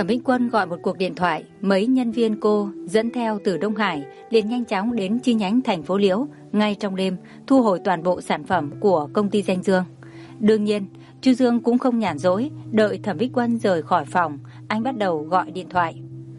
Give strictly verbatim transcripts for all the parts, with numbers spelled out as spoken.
Thẩm Vĩnh Quân gọi một cuộc điện thoại, mấy nhân viên cô dẫn theo từ Đông Hải liền nhanh chóng đến chi nhánh thành phố Liễu ngay trong đêm, thu hồi toàn bộ sản phẩm của công ty Danh Dương. Đương nhiên, Chu Dương cũng không nhàn rỗi, đợi Thẩm Vĩnh Quân rời khỏi phòng, anh bắt đầu gọi điện thoại.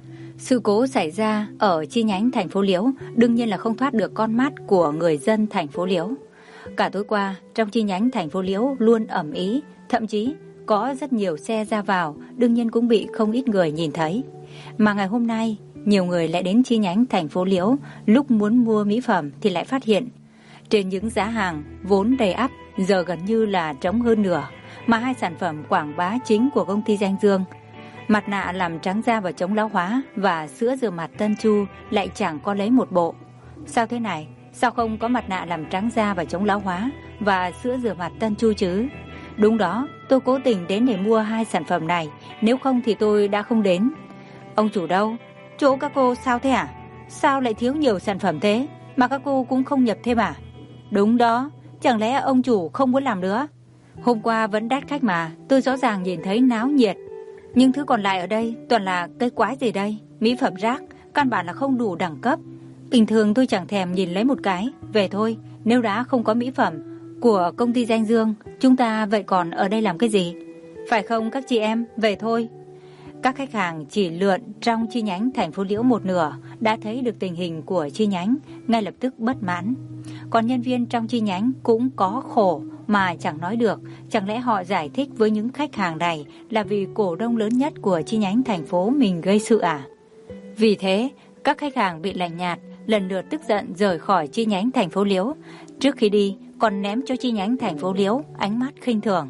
Sự cố xảy ra ở chi nhánh thành phố Liễu đương nhiên là không thoát được con mắt của người dân thành phố Liễu. Cả tối qua, trong chi nhánh thành phố Liễu luôn ầm ĩ, thậm chí có rất nhiều xe ra vào, đương nhiên cũng bị không ít người nhìn thấy. Mà ngày hôm nay, nhiều người lại đến chi nhánh thành phố Liễu, lúc muốn mua mỹ phẩm thì lại phát hiện trên những giá hàng vốn đầy ắp giờ gần như là trống hơn nửa, mà hai sản phẩm quảng bá chính của công ty Danh Dương, mặt nạ làm trắng da và chống lão hóa và sữa rửa mặt Tân Chu lại chẳng có lấy một bộ. Sao thế này? Sao không có mặt nạ làm trắng da và chống lão hóa và sữa rửa mặt Tân Chu chứ? Đúng đó, tôi cố tình đến để mua hai sản phẩm này, nếu không thì tôi đã không đến. Ông chủ đâu? Chỗ các cô sao thế à? Sao lại thiếu nhiều sản phẩm thế? Mà các cô cũng không nhập thêm à? Đúng đó, chẳng lẽ ông chủ không muốn làm nữa? Hôm qua vẫn đắt khách mà, tôi rõ ràng nhìn thấy náo nhiệt. Nhưng thứ còn lại ở đây toàn là cây quái gì đây? Mỹ phẩm rác, căn bản là không đủ đẳng cấp. Bình thường tôi chẳng thèm nhìn lấy một cái, về thôi, nếu đã không có mỹ phẩm của công ty Danh Dương, chúng ta vậy còn ở đây làm cái gì? Phải không các chị em, về thôi. Các khách hàng chỉ lượn trong chi nhánh thành phố Liễu một nửa đã thấy được tình hình của chi nhánh, ngay lập tức bất mãn. Còn nhân viên trong chi nhánh cũng có khổ mà chẳng nói được, chẳng lẽ họ giải thích với những khách hàng này là vì cổ đông lớn nhất của chi nhánh thành phố mình gây sự à? Vì thế, các khách hàng bị lạnh nhạt, lần lượt tức giận rời khỏi chi nhánh thành phố Liễu. Trước khi đi, còn ném cho chi nhánh thành phố Liễu ánh mắt khinh thường.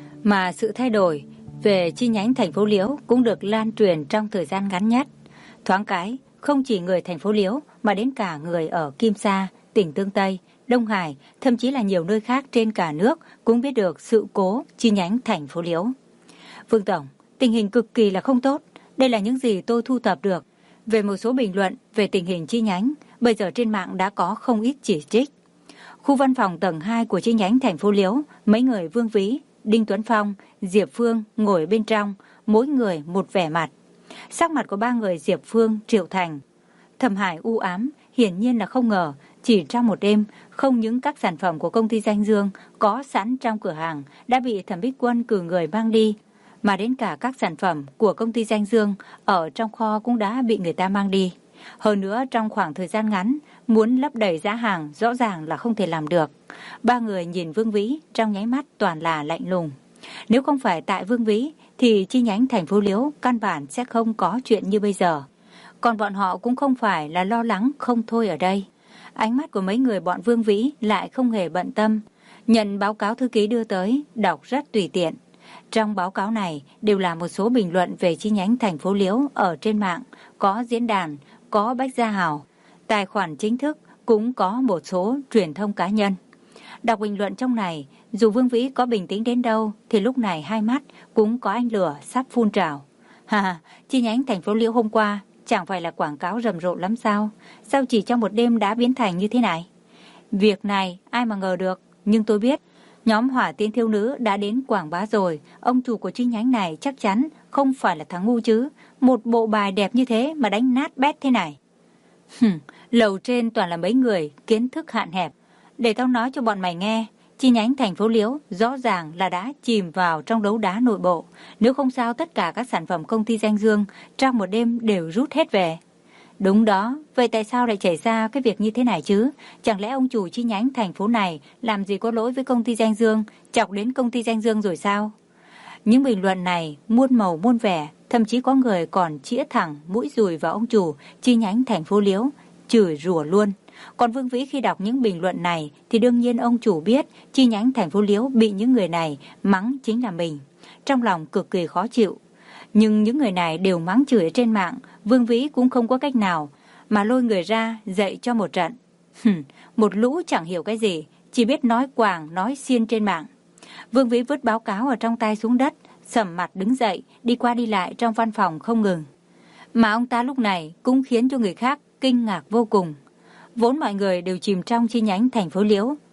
Mà sự thay đổi về chi nhánh thành phố Liễu cũng được lan truyền trong thời gian ngắn nhất. Thoáng cái, không chỉ người thành phố Liễu mà đến cả người ở Kim Sa, tỉnh Tương Tây, Đông Hải, thậm chí là nhiều nơi khác trên cả nước cũng biết được sự cố chi nhánh thành phố Liễu. Vương Tổng, tình hình cực kỳ là không tốt. Đây là những gì tôi thu thập được về một số bình luận về tình hình chi nhánh. Bây giờ trên mạng đã có không ít chỉ trích. Khu văn phòng tầng hai của chi nhánh thành phố Liễu, mấy người Vương Vĩ, Đinh Tuấn Phong, Diệp Phương ngồi bên trong, mỗi người một vẻ mặt. Sắc mặt của ba người Diệp Phương, Triệu Thành, Thẩm Hải u ám, hiển nhiên là không ngờ chỉ trong một đêm, không những các sản phẩm của công ty Danh Dương có sẵn trong cửa hàng đã bị Thẩm Vĩnh Quân cử người mang đi, mà đến cả các sản phẩm của công ty Danh Dương ở trong kho cũng đã bị người ta mang đi. Hơn nữa, trong khoảng thời gian ngắn, muốn lấp đầy giá hàng rõ ràng là không thể làm được. Ba người nhìn Vương Vĩ trong nháy mắt toàn là lạnh lùng. Nếu không phải tại Vương Vĩ thì chi nhánh thành phố Liễu căn bản sẽ không có chuyện như bây giờ. Còn bọn họ cũng không phải là lo lắng không thôi ở đây. Ánh mắt của mấy người bọn Vương Vĩ lại không hề bận tâm. Nhận báo cáo thư ký đưa tới, đọc rất tùy tiện. Trong báo cáo này đều là một số bình luận về chi nhánh thành phố Liễu ở trên mạng, có diễn đàn, có Bách Gia Hào, tài khoản chính thức, cũng có một số truyền thông cá nhân. Đọc bình luận trong này, dù Vương Vĩ có bình tĩnh đến đâu thì lúc này hai mắt cũng có ánh lửa sắp phun trào. Hà, chi nhánh thành phố Liễu hôm qua chẳng phải là quảng cáo rầm rộ lắm sao? Sao chỉ trong một đêm đã biến thành như thế này? Việc này ai mà ngờ được, nhưng tôi biết nhóm Hỏa Tiên Thiếu Nữ đã đến quảng bá rồi. Ông chủ của chi nhánh này chắc chắn không phải là thằng ngu chứ. Một bộ bài đẹp như thế mà đánh nát bét thế này. Hừm, lầu trên toàn là mấy người kiến thức hạn hẹp. Để tao nói cho bọn mày nghe, chi nhánh thành phố Liễu rõ ràng là đã chìm vào trong đấu đá nội bộ. Nếu không sao tất cả các sản phẩm công ty Danh Dương trong một đêm đều rút hết về. Đúng đó, vậy tại sao lại xảy ra cái việc như thế này chứ? Chẳng lẽ ông chủ chi nhánh thành phố này làm gì có lỗi với công ty Danh Dương, chọc đến công ty Danh Dương rồi sao? Những bình luận này muôn màu muôn vẻ, thậm chí có người còn chĩa thẳng mũi dùi vào ông chủ chi nhánh thành phố Liễu, chửi rủa luôn. Còn Vương Vĩ khi đọc những bình luận này thì đương nhiên ông chủ biết chi nhánh thành phố Liễu bị những người này mắng chính là mình. Trong lòng cực kỳ khó chịu. Nhưng những người này đều mắng chửi ở trên mạng, Vương Vĩ cũng không có cách nào mà lôi người ra dạy cho một trận. Hừm, một lũ chẳng hiểu cái gì, chỉ biết nói quàng, nói xiên trên mạng. Vương Vĩ vứt báo cáo ở trong tay xuống đất, sầm mặt đứng dậy, đi qua đi lại trong văn phòng không ngừng. Mà ông ta lúc này cũng khiến cho người khác kinh ngạc vô cùng. Vốn mọi người đều chìm trong chi nhánh thành phố Liễu,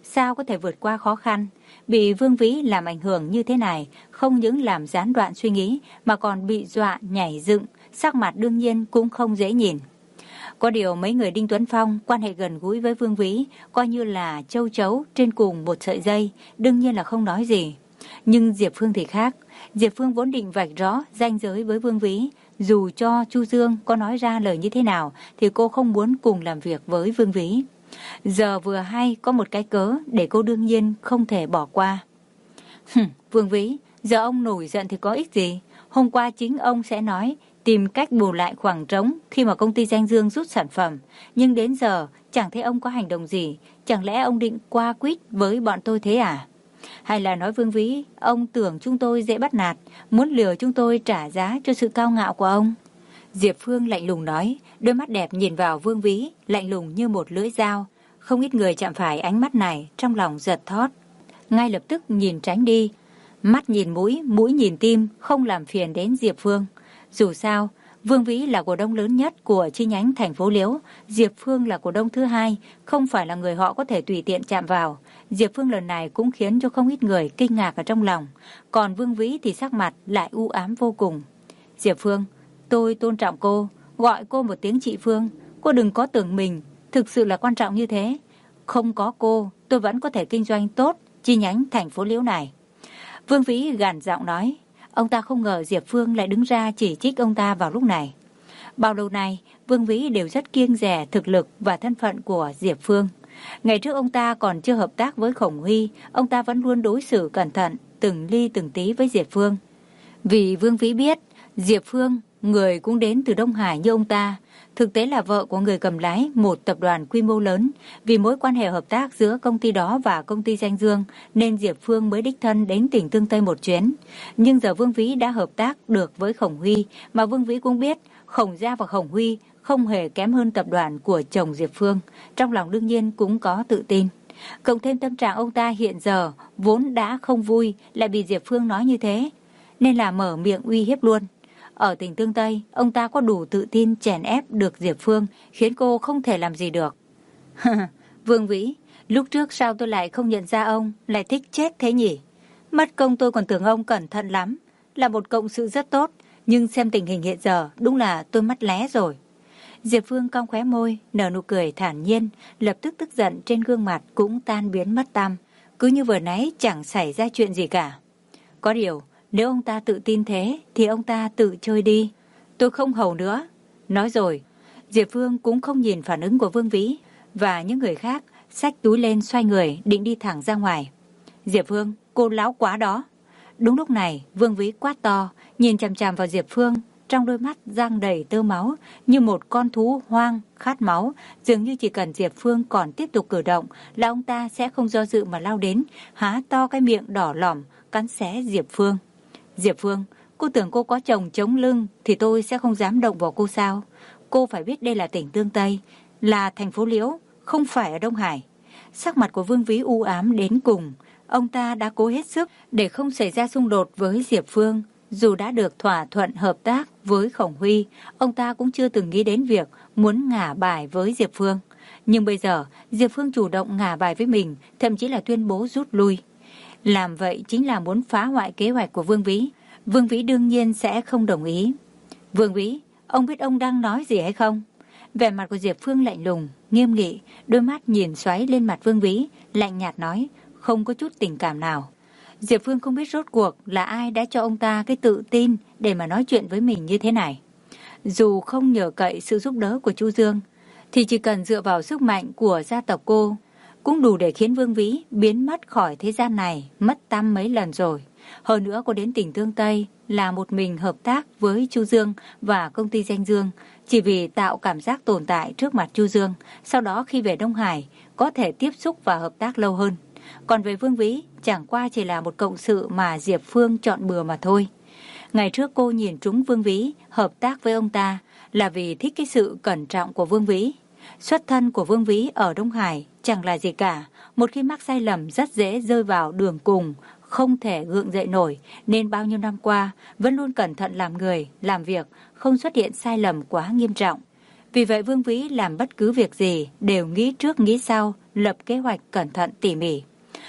sao có thể vượt qua khó khăn. Bị Vương Vĩ làm ảnh hưởng như thế này, không những làm gián đoạn suy nghĩ mà còn bị dọa nhảy dựng, sắc mặt đương nhiên cũng không dễ nhìn. Có điều mấy người Đinh Tuấn Phong quan hệ gần gũi với Vương Vĩ, coi như là châu chấu trên cùng một sợi dây, đương nhiên là không nói gì. Nhưng Diệp Phương thì khác, Diệp Phương vốn định vạch rõ ranh giới với Vương Vĩ, dù cho Chu Dương có nói ra lời như thế nào thì cô không muốn cùng làm việc với Vương Vĩ. Giờ vừa hay có một cái cớ để cô đương nhiên không thể bỏ qua. Hừm, Vương Vĩ, giờ ông nổi giận thì có ích gì? Hôm qua chính ông sẽ nói tìm cách bù lại khoảng trống khi mà công ty Danh Dương rút sản phẩm. Nhưng đến giờ chẳng thấy ông có hành động gì. Chẳng lẽ ông định qua quýt với bọn tôi thế à? Hay là nói Vương Vĩ, ông tưởng chúng tôi dễ bắt nạt, muốn lừa chúng tôi trả giá cho sự cao ngạo của ông? Diệp Phương lạnh lùng nói, đôi mắt đẹp nhìn vào Vương Vĩ, lạnh lùng như một lưỡi dao. Không ít người chạm phải ánh mắt này, trong lòng giật thót. Ngay lập tức nhìn tránh đi. Mắt nhìn mũi, mũi nhìn tim, không làm phiền đến Diệp Phương. Dù sao, Vương Vĩ là cổ đông lớn nhất của chi nhánh thành phố Liễu, Diệp Phương là cổ đông thứ hai, không phải là người họ có thể tùy tiện chạm vào. Diệp Phương lần này cũng khiến cho không ít người kinh ngạc ở trong lòng, còn Vương Vĩ thì sắc mặt lại u ám vô cùng. Diệp Phương, tôi tôn trọng cô, gọi cô một tiếng chị Phương, cô đừng có tưởng mình thực sự là quan trọng như thế. Không có cô, tôi vẫn có thể kinh doanh tốt chi nhánh thành phố Liễu này. Vương Vĩ gằn giọng nói. Ông ta không ngờ Diệp Phương lại đứng ra chỉ trích ông ta vào lúc này. Bao lâu nay, Vương Vĩ đều rất kiêng dè thực lực và thân phận của Diệp Phương. Ngày trước ông ta còn chưa hợp tác với Khổng Huy, ông ta vẫn luôn đối xử cẩn thận, từng ly từng tí với Diệp Phương. Vì Vương Vĩ biết, Diệp Phương, người cũng đến từ Đông Hải như ông ta, thực tế là vợ của người cầm lái một tập đoàn quy mô lớn. Vì mối quan hệ hợp tác giữa công ty đó và công ty Danh Dương nên Diệp Phương mới đích thân đến tỉnh Tương Tây một chuyến. Nhưng giờ Vương Vĩ đã hợp tác được với Khổng Huy, mà Vương Vĩ cũng biết Khổng Gia và Khổng Huy không hề kém hơn tập đoàn của chồng Diệp Phương. Trong lòng đương nhiên cũng có tự tin. Cộng thêm tâm trạng ông ta hiện giờ vốn đã không vui, lại bị Diệp Phương nói như thế, nên là mở miệng uy hiếp luôn. Ở tỉnh Tương Tây, ông ta có đủ tự tin chèn ép được Diệp Phương, khiến cô không thể làm gì được. Vương Vĩ, lúc trước sao tôi lại không nhận ra ông, lại thích chết thế nhỉ? Mất công tôi còn tưởng ông cẩn thận lắm, là một cộng sự rất tốt, nhưng xem tình hình hiện giờ, đúng là tôi mắt lé rồi. Diệp Phương cong khóe môi, nở nụ cười thản nhiên, lập tức tức giận trên gương mặt cũng tan biến mất tăm, cứ như vừa nãy chẳng xảy ra chuyện gì cả. Có điều, nếu ông ta tự tin thế thì ông ta tự chơi đi. Tôi không hầu nữa. Nói rồi, Diệp Phương cũng không nhìn phản ứng của Vương Vĩ và những người khác, xách túi lên xoay người định đi thẳng ra ngoài. Diệp Phương, cô láo quá đó. Đúng lúc này, Vương Vĩ quát to, nhìn chằm chằm vào Diệp Phương, trong đôi mắt giăng đầy tơ máu như một con thú hoang khát máu, dường như chỉ cần Diệp Phương còn tiếp tục cử động là ông ta sẽ không do dự mà lao đến, há to cái miệng đỏ lỏm cắn xé Diệp Phương. Diệp Phương, cô tưởng cô có chồng chống lưng thì tôi sẽ không dám động vào cô sao? Cô phải biết đây là tỉnh Tương Tây, là thành phố Liễu, không phải ở Đông Hải. Sắc mặt của Vương Vĩ u ám đến cùng. Ông ta đã cố hết sức để không xảy ra xung đột với Diệp Phương. Dù đã được thỏa thuận hợp tác với Khổng Huy, ông ta cũng chưa từng nghĩ đến việc muốn ngả bài với Diệp Phương. Nhưng bây giờ, Diệp Phương chủ động ngả bài với mình, thậm chí là tuyên bố rút lui. Làm vậy chính là muốn phá hoại kế hoạch của Vương Vĩ. Vương Vĩ đương nhiên sẽ không đồng ý. Vương Vĩ, ông biết ông đang nói gì hay không? Vẻ mặt của Diệp Phương lạnh lùng, nghiêm nghị, đôi mắt nhìn xoáy lên mặt Vương Vĩ, lạnh nhạt nói, không có chút tình cảm nào. Diệp Phương không biết rốt cuộc là ai đã cho ông ta cái tự tin để mà nói chuyện với mình như thế này. Dù không nhờ cậy sự giúp đỡ của Chu Dương, thì chỉ cần dựa vào sức mạnh của gia tộc cô, cũng đủ để khiến Vương Vĩ biến mất khỏi thế gian này, mất tăm mấy lần rồi. Hơn nữa cô đến tỉnh Tương Tây là một mình hợp tác với Chu Dương và công ty Danh Dương, chỉ vì tạo cảm giác tồn tại trước mặt Chu Dương, sau đó khi về Đông Hải có thể tiếp xúc và hợp tác lâu hơn. Còn về Vương Vĩ, chẳng qua chỉ là một cộng sự mà Diệp Phương chọn bừa mà thôi. Ngày trước cô nhìn trúng Vương Vĩ hợp tác với ông ta là vì thích cái sự cẩn trọng của Vương Vĩ. Xuất thân của Vương Vĩ ở Đông Hải chẳng là gì cả, một khi mắc sai lầm rất dễ rơi vào đường cùng, không thể gượng dậy nổi, nên bao nhiêu năm qua vẫn luôn cẩn thận làm người, làm việc, không xuất hiện sai lầm quá nghiêm trọng. Vì vậy Vương Vĩ làm bất cứ việc gì đều nghĩ trước nghĩ sau, lập kế hoạch cẩn thận tỉ mỉ.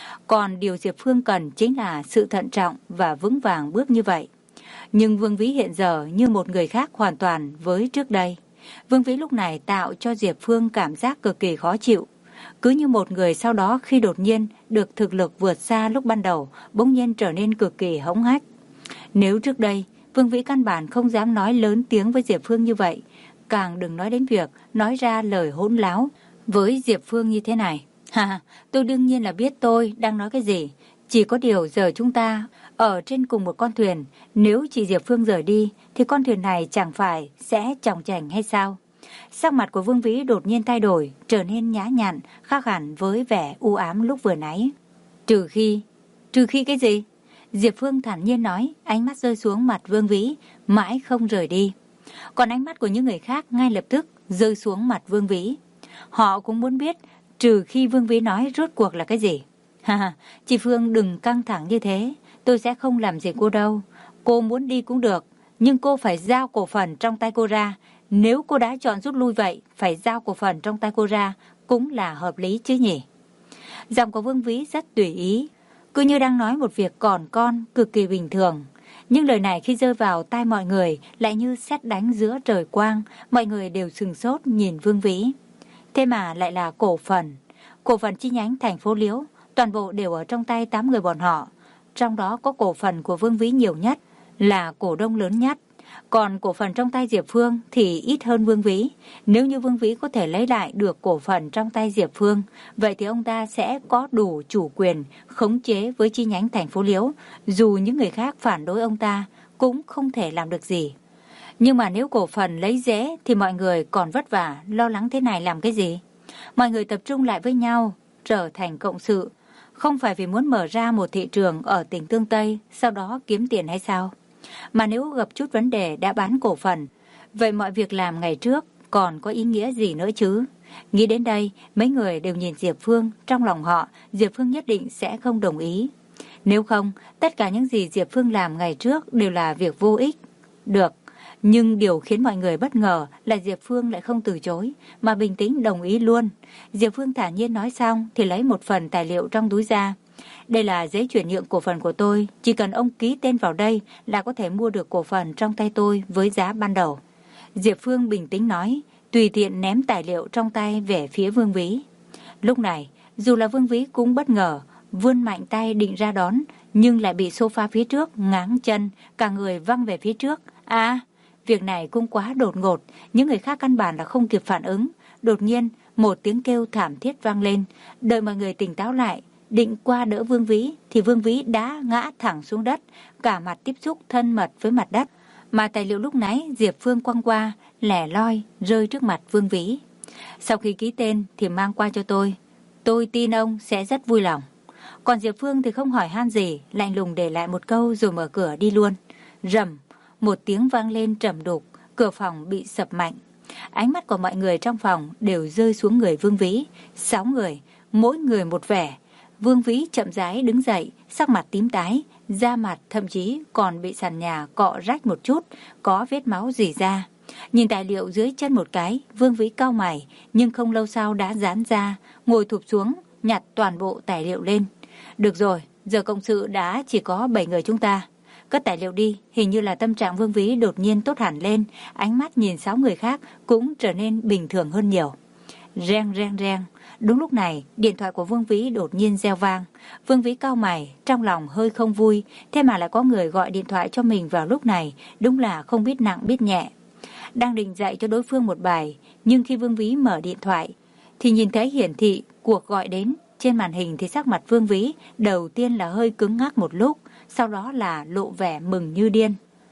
Còn điều Diệp Phương cần chính là sự thận trọng và vững vàng bước như vậy. Nhưng Vương Vĩ hiện giờ như một người khác hoàn toàn với trước đây. Vương Vĩ lúc này tạo cho Diệp Phương cảm giác cực kỳ khó chịu. Cứ như một người sau đó khi đột nhiên được thực lực vượt xa lúc ban đầu, bỗng nhiên trở nên cực kỳ hống hách. Nếu trước đây, Vương Vĩ căn bản không dám nói lớn tiếng với Diệp Phương như vậy, càng đừng nói đến việc nói ra lời hỗn láo với Diệp Phương như thế này. Ha, tôi đương nhiên là biết tôi đang nói cái gì. Chỉ có điều giờ chúng ta ở trên cùng một con thuyền, nếu chị Diệp Phương rời đi thì con thuyền này chẳng phải sẽ chòng chành hay sao? Sắc mặt của Vương Vĩ đột nhiên thay đổi, trở nên nhã nhặn, khác hẳn với vẻ u ám lúc vừa nãy. Trừ khi, trừ khi cái gì? Diệp Phương thản nhiên nói, ánh mắt rơi xuống mặt Vương Vĩ, mãi không rời đi. Còn ánh mắt của những người khác ngay lập tức rơi xuống mặt Vương Vĩ. Họ cũng muốn biết trừ khi Vương Vĩ nói rốt cuộc là cái gì. Ha ha, chị Phương đừng căng thẳng như thế, tôi sẽ không làm gì cô đâu. Cô muốn đi cũng được, nhưng cô phải giao cổ phần trong tay cô ra. Nếu cô đã chọn rút lui vậy, phải giao cổ phần trong tay cô ra cũng là hợp lý chứ nhỉ. Giọng của Vương Vĩ rất tùy ý, cứ như đang nói một việc còn con cực kỳ bình thường. Nhưng lời này khi rơi vào tai mọi người lại như sét đánh giữa trời quang, mọi người đều sừng sốt nhìn Vương Vĩ. Thế mà lại là cổ phần. Cổ phần chi nhánh thành phố Liễu, toàn bộ đều ở trong tay tám người bọn họ. Trong đó có cổ phần của Vương Vĩ nhiều nhất, là cổ đông lớn nhất. Còn cổ phần trong tay Diệp Phương thì ít hơn Vương Vĩ. Nếu như Vương Vĩ có thể lấy lại được cổ phần trong tay Diệp Phương, vậy thì ông ta sẽ có đủ chủ quyền khống chế với chi nhánh thành phố Liễu. Dù những người khác phản đối ông ta cũng không thể làm được gì. Nhưng mà nếu cổ phần lấy dễ thì mọi người còn vất vả, lo lắng thế này làm cái gì? Mọi người tập trung lại với nhau, trở thành cộng sự. Không phải vì muốn mở ra một thị trường ở tỉnh Tương Tây, sau đó kiếm tiền hay sao? Mà nếu gặp chút vấn đề đã bán cổ phần, vậy mọi việc làm ngày trước còn có ý nghĩa gì nữa chứ? Nghĩ đến đây, mấy người đều nhìn Diệp Phương, trong lòng họ, Diệp Phương nhất định sẽ không đồng ý. Nếu không, tất cả những gì Diệp Phương làm ngày trước đều là việc vô ích. Được, nhưng điều khiến mọi người bất ngờ là Diệp Phương lại không từ chối, mà bình tĩnh đồng ý luôn. Diệp Phương thản nhiên nói xong thì lấy một phần tài liệu trong túi ra. Đây là giấy chuyển nhượng cổ phần của tôi, chỉ cần ông ký tên vào đây là có thể mua được cổ phần trong tay tôi với giá ban đầu. Diệp Phương bình tĩnh nói, tùy tiện ném tài liệu trong tay về phía Vương Vĩ. Lúc này, dù là Vương Vĩ cũng bất ngờ, vươn mạnh tay định ra đón, nhưng lại bị sofa phía trước ngáng chân, cả người văng về phía trước. À, việc này cũng quá đột ngột, những người khác căn bản là không kịp phản ứng. Đột nhiên, một tiếng kêu thảm thiết vang lên, đợi mọi người tỉnh táo lại, định qua đỡ Vương Vĩ thì Vương Vĩ đã ngã thẳng xuống đất, cả mặt tiếp xúc thân mật với mặt đất. Mà tài liệu lúc nãy Diệp Phương quăng qua, lẻ loi rơi trước mặt Vương Vĩ. Sau khi ký tên thì mang qua cho tôi, tôi tin ông sẽ rất vui lòng. Còn Diệp Phương thì không hỏi han gì, lạnh lùng để lại một câu rồi mở cửa đi luôn. Rầm, một tiếng vang lên trầm đục, cửa phòng bị sập mạnh. Ánh mắt của mọi người trong phòng đều rơi xuống người Vương Vĩ. Sáu người, mỗi người một vẻ. Vương Vĩ chậm rãi đứng dậy, sắc mặt tím tái, da mặt thậm chí còn bị sàn nhà cọ rách một chút, có vết máu rỉ ra. Nhìn tài liệu dưới chân một cái, Vương Vĩ cau mày, nhưng không lâu sau đã giãn ra, ngồi thụp xuống, nhặt toàn bộ tài liệu lên. Được rồi, giờ cộng sự đã chỉ có bảy người chúng ta. Cất tài liệu đi, hình như là tâm trạng Vương Vĩ đột nhiên tốt hẳn lên, ánh mắt nhìn sáu người khác cũng trở nên bình thường hơn nhiều. Reng reng reng. Đúng lúc này, điện thoại của Vương Vĩ đột nhiên reo vang. Vương Vĩ cau mày, trong lòng hơi không vui, thế mà lại có người gọi điện thoại cho mình vào lúc này, đúng là không biết nặng biết nhẹ. Đang định dạy cho đối phương một bài, nhưng khi Vương Vĩ mở điện thoại, thì nhìn thấy hiển thị cuộc gọi đến. Trên màn hình thì sắc mặt Vương Vĩ đầu tiên là hơi cứng ngắc một lúc, sau đó là lộ vẻ mừng như điên.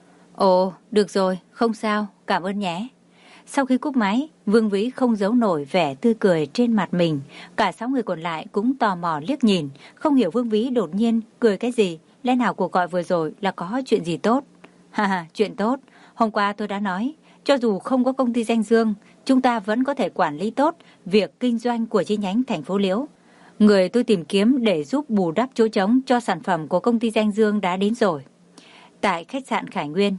Ồ, được rồi, không sao, cảm ơn nhé. Sau khi cúp máy, Vương Vĩ không giấu nổi vẻ tươi cười trên mặt mình. Cả sáu người còn lại cũng tò mò liếc nhìn, không hiểu Vương Vĩ đột nhiên cười cái gì. Lẽ nào cuộc gọi vừa rồi là có chuyện gì tốt? Ha ha, chuyện tốt. Hôm qua tôi đã nói, cho dù không có công ty danh Dương, chúng ta vẫn có thể quản lý tốt việc kinh doanh của chi nhánh thành phố Liễu. Người tôi tìm kiếm để giúp bù đắp chỗ trống cho sản phẩm của công ty danh Dương đã đến rồi. Tại khách sạn Khải Nguyên,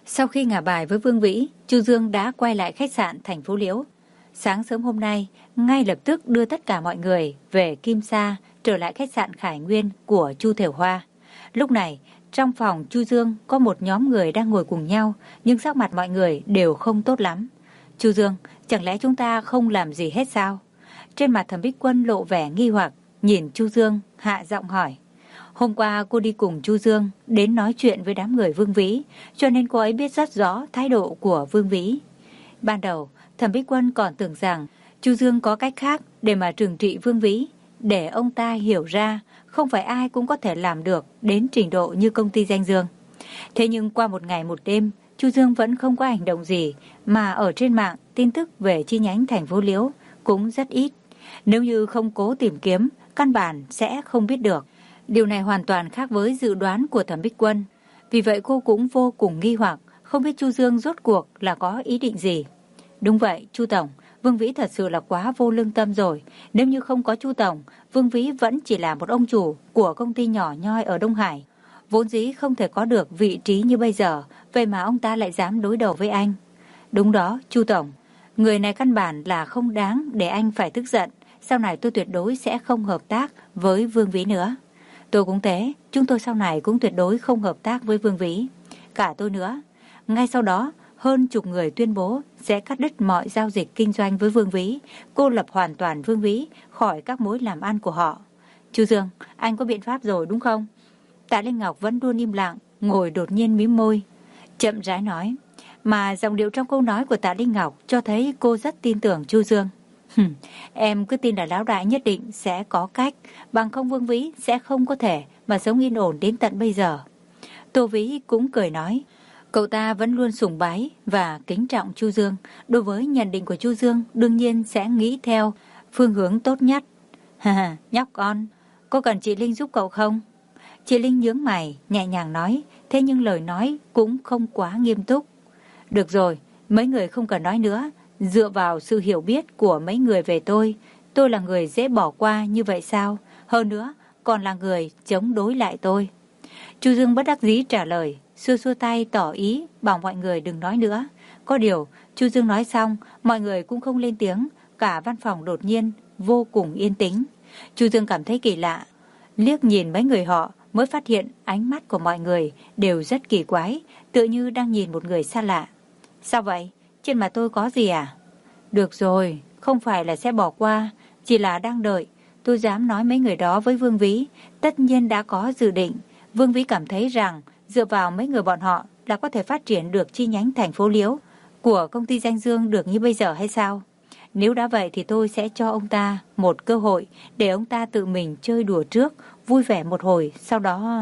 Sau khi ngả bài với Vương Vĩ, Chu Dương đã quay lại khách sạn thành phố Liễu. Sáng sớm hôm nay, ngay lập tức đưa tất cả mọi người về Kim Sa, trở lại khách sạn Khải Nguyên của Chu Thiểu Hoa. Lúc này, trong phòng Chu Dương có một nhóm người đang ngồi cùng nhau, nhưng sắc mặt mọi người đều không tốt lắm. Chu Dương, chẳng lẽ chúng ta không làm gì hết sao? Trên mặt Thẩm Bích Quân lộ vẻ nghi hoặc, nhìn Chu Dương, hạ giọng hỏi. Hôm qua cô đi cùng Chu Dương đến nói chuyện với đám người Vương Vĩ, cho nên cô ấy biết rất rõ thái độ của Vương Vĩ. Ban đầu, Thẩm Bích Quân còn tưởng rằng Chu Dương có cách khác để mà trừng trị Vương Vĩ, để ông ta hiểu ra không phải ai cũng có thể làm được đến trình độ như công ty Danh Dương. Thế nhưng qua một ngày một đêm, Chu Dương vẫn không có hành động gì, mà ở trên mạng tin tức về chi nhánh thành phố Liễu cũng rất ít. Nếu như không cố tìm kiếm, căn bản sẽ không biết được. Điều này hoàn toàn khác với dự đoán của Thẩm Bích Quân. Vì vậy cô cũng vô cùng nghi hoặc, không biết Chu Dương rốt cuộc là có ý định gì. Đúng vậy, Chu Tổng, Vương Vĩ thật sự là quá vô lương tâm rồi. Nếu như không có Chu Tổng, Vương Vĩ vẫn chỉ là một ông chủ của công ty nhỏ nhoi ở Đông Hải. Vốn dĩ không thể có được vị trí như bây giờ, vậy mà ông ta lại dám đối đầu với anh. Đúng đó, Chu Tổng, người này căn bản là không đáng để anh phải tức giận. Sau này tôi tuyệt đối sẽ không hợp tác với Vương Vĩ nữa. Tôi cũng thế, chúng tôi sau này cũng tuyệt đối không hợp tác với Vương Vĩ. Cả tôi nữa. Ngay sau đó, hơn chục người tuyên bố sẽ cắt đứt mọi giao dịch kinh doanh với Vương Vĩ, cô lập hoàn toàn Vương Vĩ khỏi các mối làm ăn của họ. Chu Dương, anh có biện pháp rồi đúng không? Tạ Linh Ngọc vẫn luôn im lặng, ngồi đột nhiên mím môi, chậm rãi nói. Mà giọng điệu trong câu nói của Tạ Linh Ngọc cho thấy cô rất tin tưởng Chu Dương. Hừm, em cứ tin là lão đại nhất định sẽ có cách, bằng không Vương Vĩ sẽ không có thể mà sống yên ổn đến tận bây giờ. Tô Vĩ cũng cười nói, cậu ta vẫn luôn sùng bái và kính trọng Chu Dương. Đối với nhận định của Chu Dương, đương nhiên sẽ nghĩ theo phương hướng tốt nhất. Ha ha, nhóc con, có cần chị Linh giúp cậu không? Chị Linh nhướng mày, nhẹ nhàng nói, thế nhưng lời nói cũng không quá nghiêm túc. Được rồi, mấy người không cần nói nữa. Dựa vào sự hiểu biết của mấy người về tôi, tôi là người dễ bỏ qua như vậy sao? Hơn nữa, còn là người chống đối lại tôi. Chu Dương bất đắc dĩ trả lời, xua xua tay tỏ ý bảo mọi người đừng nói nữa. Có điều, Chu Dương nói xong, mọi người cũng không lên tiếng, cả văn phòng đột nhiên vô cùng yên tĩnh. Chu Dương cảm thấy kỳ lạ, liếc nhìn mấy người họ mới phát hiện ánh mắt của mọi người đều rất kỳ quái, tựa như đang nhìn một người xa lạ. Sao vậy? Trên mặt tôi có gì à? Được rồi, không phải là sẽ bỏ qua, chỉ là đang đợi. Tôi dám nói mấy người đó với Vương Vĩ, tất nhiên đã có dự định. Vương Vĩ cảm thấy rằng dựa vào mấy người bọn họ là có thể phát triển được chi nhánh thành phố Liễu của công ty Danh Dương được như bây giờ hay sao? Nếu đã vậy thì tôi sẽ cho ông ta một cơ hội để ông ta tự mình chơi đùa trước, vui vẻ một hồi, sau đó...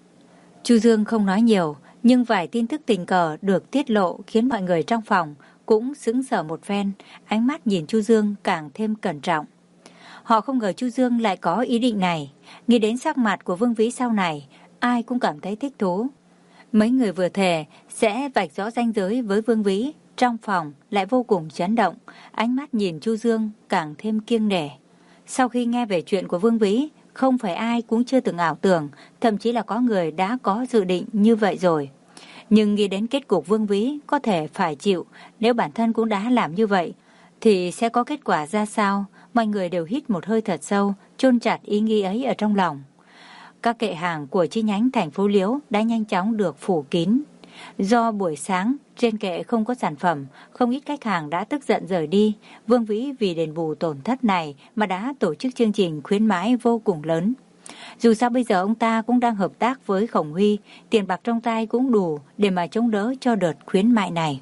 Chu Dương không nói nhiều, nhưng vài tin tức tình cờ được tiết lộ khiến mọi người trong phòng cũng sững sờ một phen, ánh mắt nhìn Chu Dương càng thêm cẩn trọng. Họ không ngờ Chu Dương lại có ý định này, nghĩ đến sắc mặt của Vương Vĩ sau này, ai cũng cảm thấy thích thú. Mấy người vừa thề sẽ vạch rõ ranh giới với Vương Vĩ, trong phòng lại vô cùng chấn động, ánh mắt nhìn Chu Dương càng thêm kiêng nể. Sau khi nghe về chuyện của Vương Vĩ, không phải ai cũng chưa từng ảo tưởng, thậm chí là có người đã có dự định như vậy rồi. Nhưng nghĩ đến kết cục Vương Vĩ có thể phải chịu, nếu bản thân cũng đã làm như vậy, thì sẽ có kết quả ra sao? Mọi người đều hít một hơi thật sâu, chôn chặt ý nghĩ ấy ở trong lòng. Các kệ hàng của chi nhánh thành phố Liễu đã nhanh chóng được phủ kín. Do buổi sáng trên kệ không có sản phẩm, không ít khách hàng đã tức giận rời đi. Vương Vĩ vì đền bù tổn thất này mà đã tổ chức chương trình khuyến mãi vô cùng lớn. Dù sao bây giờ ông ta cũng đang hợp tác với Khổng Huy, tiền bạc trong tay cũng đủ để mà chống đỡ cho đợt khuyến mại này.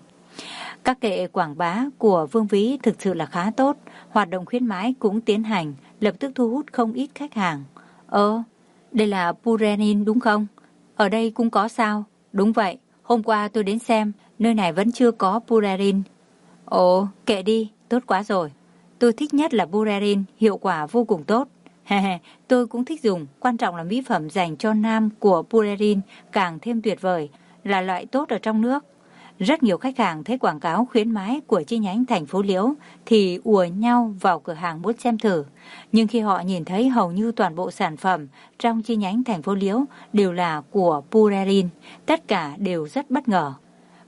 Các kệ quảng bá của Vương Vĩ thực sự là khá tốt, hoạt động khuyến mãi cũng tiến hành, lập tức thu hút không ít khách hàng. Ơ, đây là Purenin đúng không? Ở đây cũng có sao? Đúng vậy, hôm qua tôi đến xem, nơi này vẫn chưa có Purenin. Ồ, kệ đi, tốt quá rồi. Tôi thích nhất là Purenin, hiệu quả vô cùng tốt. Tôi cũng thích dùng, quan trọng là mỹ phẩm dành cho nam của Purenin càng thêm tuyệt vời, là loại tốt ở trong nước. Rất nhiều khách hàng thấy quảng cáo khuyến mãi của chi nhánh thành phố Liễu thì ùa nhau vào cửa hàng muốn xem thử. Nhưng khi họ nhìn thấy hầu như toàn bộ sản phẩm trong chi nhánh thành phố Liễu đều là của Purenin, tất cả đều rất bất ngờ.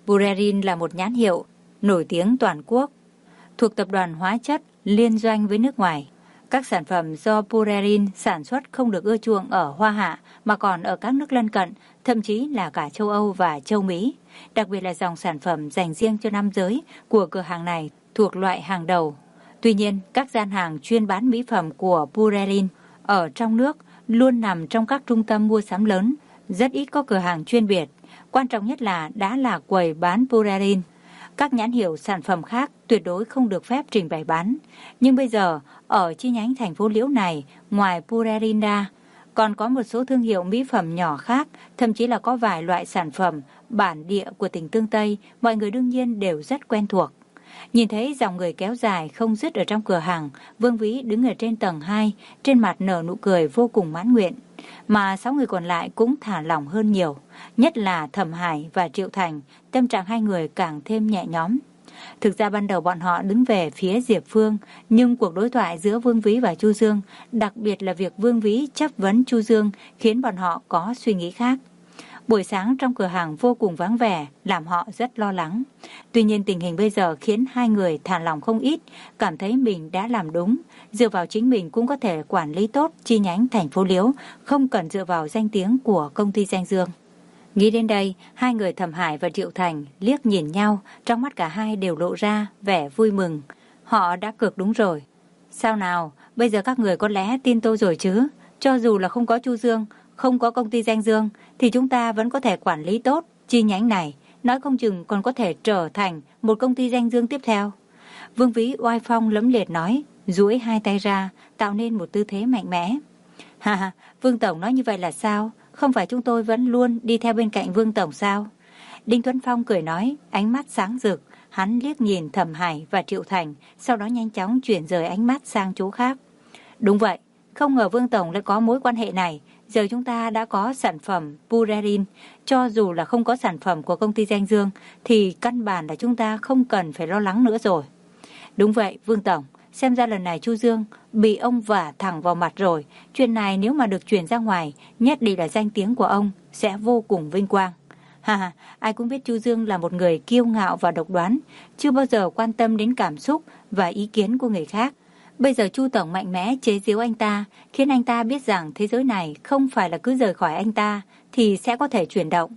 Purerin là một nhãn hiệu nổi tiếng toàn quốc, thuộc tập đoàn hóa chất liên doanh với nước ngoài. Các sản phẩm do Purerin sản xuất không được ưa chuộng ở Hoa Hạ mà còn ở các nước lân cận, thậm chí là cả châu Âu và châu Mỹ. Đặc biệt là dòng sản phẩm dành riêng cho nam giới của cửa hàng này thuộc loại hàng đầu. Tuy nhiên, các gian hàng chuyên bán mỹ phẩm của Purerin ở trong nước luôn nằm trong các trung tâm mua sắm lớn, rất ít có cửa hàng chuyên biệt. Quan trọng nhất là đã là quầy bán Purerin. Các nhãn hiệu sản phẩm khác tuyệt đối không được phép trình bày bán. Nhưng bây giờ, ở chi nhánh thành phố Liễu này, ngoài Purerin ra, còn có một số thương hiệu mỹ phẩm nhỏ khác, thậm chí là có vài loại sản phẩm bản địa của tỉnh Tương Tây, mọi người đương nhiên đều rất quen thuộc. Nhìn thấy dòng người kéo dài không dứt ở trong cửa hàng, Vương Vĩ đứng ở trên tầng hai, trên mặt nở nụ cười vô cùng mãn nguyện. Mà sáu người còn lại cũng thả lỏng hơn nhiều, nhất là Thẩm Hải và Triệu Thành, tâm trạng hai người càng thêm nhẹ nhõm. Thực ra ban đầu bọn họ đứng về phía Diệp Phương, nhưng cuộc đối thoại giữa Vương Vĩ và Chu Dương, đặc biệt là việc Vương Vĩ chất vấn Chu Dương, khiến bọn họ có suy nghĩ khác. Buổi sáng trong cửa hàng vô cùng vắng vẻ, làm họ rất lo lắng. Tuy nhiên tình hình bây giờ khiến hai người thả lỏng không ít, cảm thấy mình đã làm đúng. Dựa vào chính mình cũng có thể quản lý tốt chi nhánh thành phố Liễu, không cần dựa vào danh tiếng của công ty Danh Dương. Nghĩ đến đây, hai người Thẩm Hải và Triệu Thành liếc nhìn nhau, trong mắt cả hai đều lộ ra vẻ vui mừng. Họ đã cược đúng rồi. Sao nào, bây giờ các người có lẽ tin tôi rồi chứ? Cho dù là không có Chu Dương, không có công ty Danh Dương, thì chúng ta vẫn có thể quản lý tốt chi nhánh này, nói không chừng còn có thể trở thành một công ty Danh Dương tiếp theo. Vương Vĩ oai phong lẫm liệt nói, duỗi hai tay ra, tạo nên một tư thế mạnh mẽ. Ha ha, Vương Tổng nói như vậy là sao? Không phải chúng tôi vẫn luôn đi theo bên cạnh Vương Tổng sao? Đinh Tuấn Phong cười nói, ánh mắt sáng rực. Hắn liếc nhìn Thẩm Hải và Triệu Thành, sau đó nhanh chóng chuyển rời ánh mắt sang chỗ khác. Đúng vậy, không ngờ Vương Tổng lại có mối quan hệ này. Giờ chúng ta đã có sản phẩm Purerin, cho dù là không có sản phẩm của công ty Danh Dương, thì căn bản là chúng ta không cần phải lo lắng nữa rồi. Đúng vậy, Vương Tổng, xem ra lần này Chu Dương bị ông vả thẳng vào mặt rồi. Chuyện này nếu mà được truyền ra ngoài, nhất định là danh tiếng của ông sẽ vô cùng vinh quang. Ha ha, ai cũng biết Chu Dương là một người kiêu ngạo và độc đoán, chưa bao giờ quan tâm đến cảm xúc và ý kiến của người khác. Bây giờ Chu Tổng mạnh mẽ chế giễu anh ta, khiến anh ta biết rằng thế giới này không phải là cứ rời khỏi anh ta thì sẽ có thể chuyển động.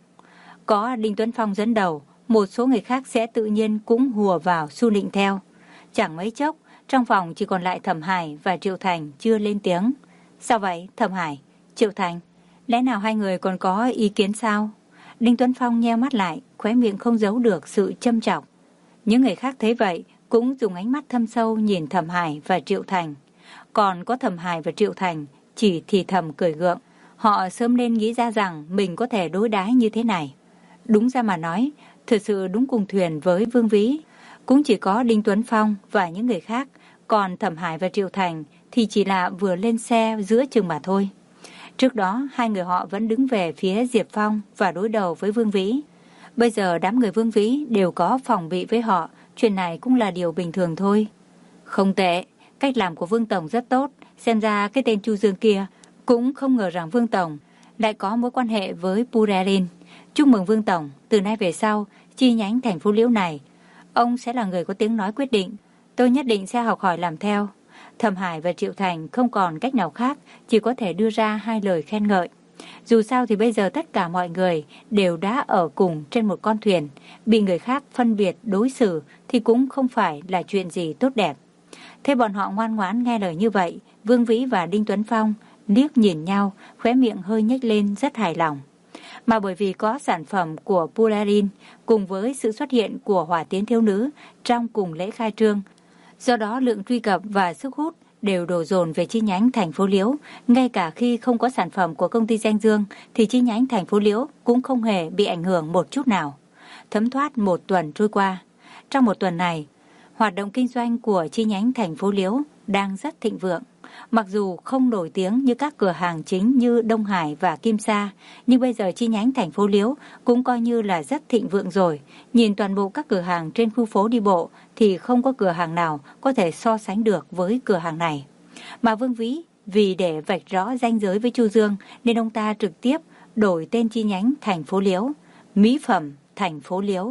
Có Đinh Tuấn Phong dẫn đầu, một số người khác sẽ tự nhiên cũng hùa vào xu nịnh theo. Chẳng mấy chốc, trong phòng chỉ còn lại Thẩm Hải và Triệu Thành chưa lên tiếng. Sao vậy, Thẩm Hải, Triệu Thành? Lẽ nào hai người còn có ý kiến sao? Đinh Tuấn Phong nheo mắt lại, khóe miệng không giấu được sự châm chọc. Những người khác thấy vậy, cũng dùng ánh mắt thâm sâu nhìn Thẩm Hải và Triệu Thành. Còn có Thẩm Hải và Triệu Thành chỉ thì thầm cười gượng. Họ sớm nên nghĩ ra rằng mình có thể đối đãi như thế này. Đúng ra mà nói, thật sự đúng cùng thuyền với Vương Vĩ. Cũng chỉ có Đinh Tuấn Phong và những người khác, còn Thẩm Hải và Triệu Thành thì chỉ là vừa lên xe giữa chừng mà thôi. Trước đó, hai người họ vẫn đứng về phía Diệp Phong và đối đầu với Vương Vĩ. Bây giờ đám người Vương Vĩ đều có phòng bị với họ, chuyện này cũng là điều bình thường thôi. Không tệ, cách làm của Vương Tổng rất tốt, xem ra cái tên Chu Dương kia cũng không ngờ rằng Vương Tổng lại có mối quan hệ với Purerin. Chúc mừng Vương Tổng, từ nay về sau, chi nhánh thành phố Liễu này, ông sẽ là người có tiếng nói quyết định. Tôi nhất định sẽ học hỏi làm theo. Thẩm Hải và Triệu Thành không còn cách nào khác, chỉ có thể đưa ra hai lời khen ngợi. Dù sao thì bây giờ tất cả mọi người đều đã ở cùng trên một con thuyền, bị người khác phân biệt đối xử thì cũng không phải là chuyện gì tốt đẹp. Thế bọn họ ngoan ngoãn nghe lời như vậy, Vương Vĩ và Đinh Tuấn Phong liếc nhìn nhau, khóe miệng hơi nhếch lên rất hài lòng. Mà bởi vì có sản phẩm của Purerin cùng với sự xuất hiện của Hỏa Tiến Thiếu Nữ trong cùng lễ khai trương, do đó lượng truy cập và sức hút đều đổ dồn về chi nhánh thành phố Liễu. Ngay cả khi không có sản phẩm của công ty Danh Dương thì chi nhánh thành phố Liễu cũng không hề bị ảnh hưởng một chút nào. Thấm thoát một tuần trôi qua. Trong một tuần này, hoạt động kinh doanh của chi nhánh thành phố Liễu đang rất thịnh vượng. Mặc dù không nổi tiếng như các cửa hàng chính như Đông Hải và Kim Sa, nhưng bây giờ chi nhánh thành phố Liễu cũng coi như là rất thịnh vượng rồi. Nhìn toàn bộ các cửa hàng trên khu phố đi bộ thì không có cửa hàng nào có thể so sánh được với cửa hàng này. Mà Vương Vĩ vì để vạch rõ ranh giới với Chu Dương nên ông ta trực tiếp đổi tên chi nhánh thành phố Liễu, Mỹ phẩm thành phố Liễu.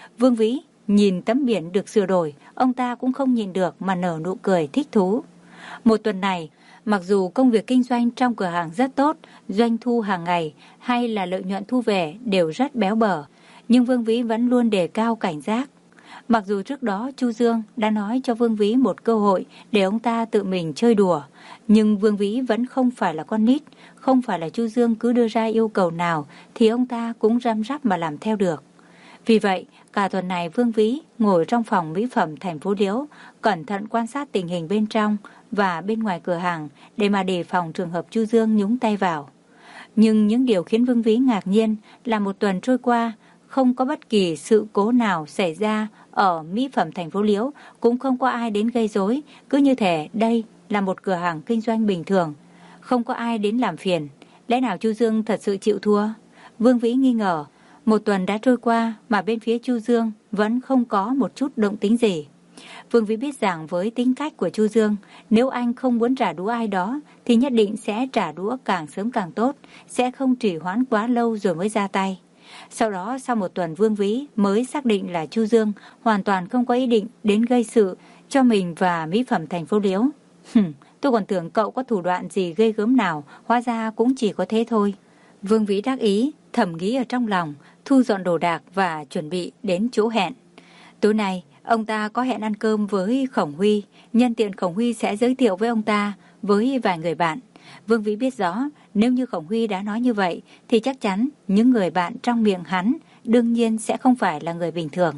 Vương Vĩ nhìn tấm biển được sửa đổi, ông ta cũng không nhìn được mà nở nụ cười thích thú. Một tuần này, mặc dù công việc kinh doanh trong cửa hàng rất tốt, doanh thu hàng ngày hay là lợi nhuận thu về đều rất béo bở, nhưng Vương Vĩ vẫn luôn đề cao cảnh giác. Mặc dù trước đó Chu Dương đã nói cho Vương Vĩ một cơ hội để ông ta tự mình chơi đùa, nhưng Vương Vĩ vẫn không phải là con nít, không phải là Chu Dương cứ đưa ra yêu cầu nào thì ông ta cũng răm rắp mà làm theo được. Vì vậy, cả tuần này Vương Vĩ ngồi trong phòng mỹ phẩm thành phố Liễu, cẩn thận quan sát tình hình bên trong và bên ngoài cửa hàng để mà đề phòng trường hợp Chu Dương nhúng tay vào. Nhưng những điều khiến Vương Vĩ ngạc nhiên là một tuần trôi qua, không có bất kỳ sự cố nào xảy ra ở mỹ phẩm thành phố Liễu, cũng không có ai đến gây rối, cứ như thể đây là một cửa hàng kinh doanh bình thường, không có ai đến làm phiền. Lẽ nào Chu Dương thật sự chịu thua? Vương Vĩ nghi ngờ. Một tuần đã trôi qua mà bên phía Chu Dương vẫn không có một chút động tĩnh gì. Vương Vĩ biết rằng với tính cách của Chu Dương, nếu anh không muốn trả đũa ai đó thì nhất định sẽ trả đũa càng sớm càng tốt, sẽ không trì hoãn quá lâu rồi mới ra tay. Sau đó, sau một tuần, Vương Vĩ mới xác định là Chu Dương hoàn toàn không có ý định đến gây sự cho mình và mỹ phẩm thành phố Liễu. Hừm, tôi còn tưởng cậu có thủ đoạn gì ghê gớm nào, hóa ra cũng chỉ có thế thôi. Vương Vĩ đắc ý, thầm nghĩ ở trong lòng, thu dọn đồ đạc và chuẩn bị đến chỗ hẹn. Tối nay, ông ta có hẹn ăn cơm với Khổng Huy, nhân tiện Khổng Huy sẽ giới thiệu với ông ta với vài người bạn. Vương Vĩ biết rõ, nếu như Khổng Huy đã nói như vậy thì chắc chắn những người bạn trong miệng hắn đương nhiên sẽ không phải là người bình thường.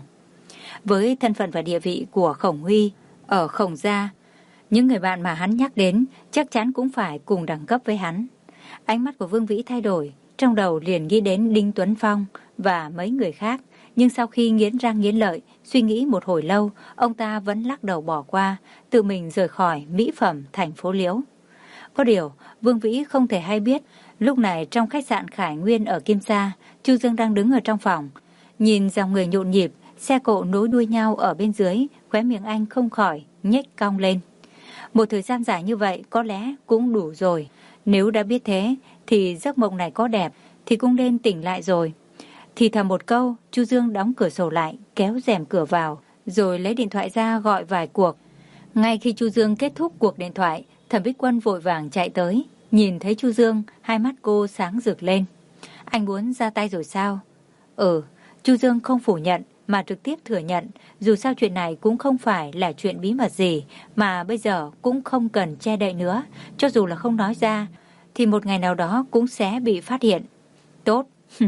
Với thân phận và địa vị của Khổng Huy ở Khổng gia, những người bạn mà hắn nhắc đến chắc chắn cũng phải cùng đẳng cấp với hắn. Ánh mắt của Vương Vĩ thay đổi, trong đầu liền nghĩ đến Đinh Tuấn Phong và mấy người khác, nhưng sau khi nghiến răng nghiến lợi, suy nghĩ một hồi lâu, ông ta vẫn lắc đầu bỏ qua, tự mình rời khỏi mỹ phẩm thành phố Liễu. Có điều, Vương Vĩ không thể hay biết, lúc này trong khách sạn Khải Nguyên ở Kim Sa, Chu Dương đang đứng ở trong phòng, nhìn dòng người nhộn nhịp, xe cộ nối đuôi nhau ở bên dưới, khóe miệng anh không khỏi nhếch cong lên. Một thời gian dài như vậy có lẽ cũng đủ rồi. Nếu đã biết thế thì giấc mộng này có đẹp thì cũng nên tỉnh lại rồi. Thì thầm một câu, Chu Dương đóng cửa sổ lại, kéo rèm cửa vào, rồi lấy điện thoại ra gọi vài cuộc. Ngay khi Chu Dương kết thúc cuộc điện thoại, Thẩm Bích Quân vội vàng chạy tới, nhìn thấy Chu Dương, hai mắt cô sáng rực lên. Anh muốn ra tay rồi sao? Ừ, Chu Dương không phủ nhận mà trực tiếp thừa nhận, dù sao chuyện này cũng không phải là chuyện bí mật gì, mà bây giờ cũng không cần che đậy nữa, cho dù là không nói ra thì một ngày nào đó cũng sẽ bị phát hiện. Tốt,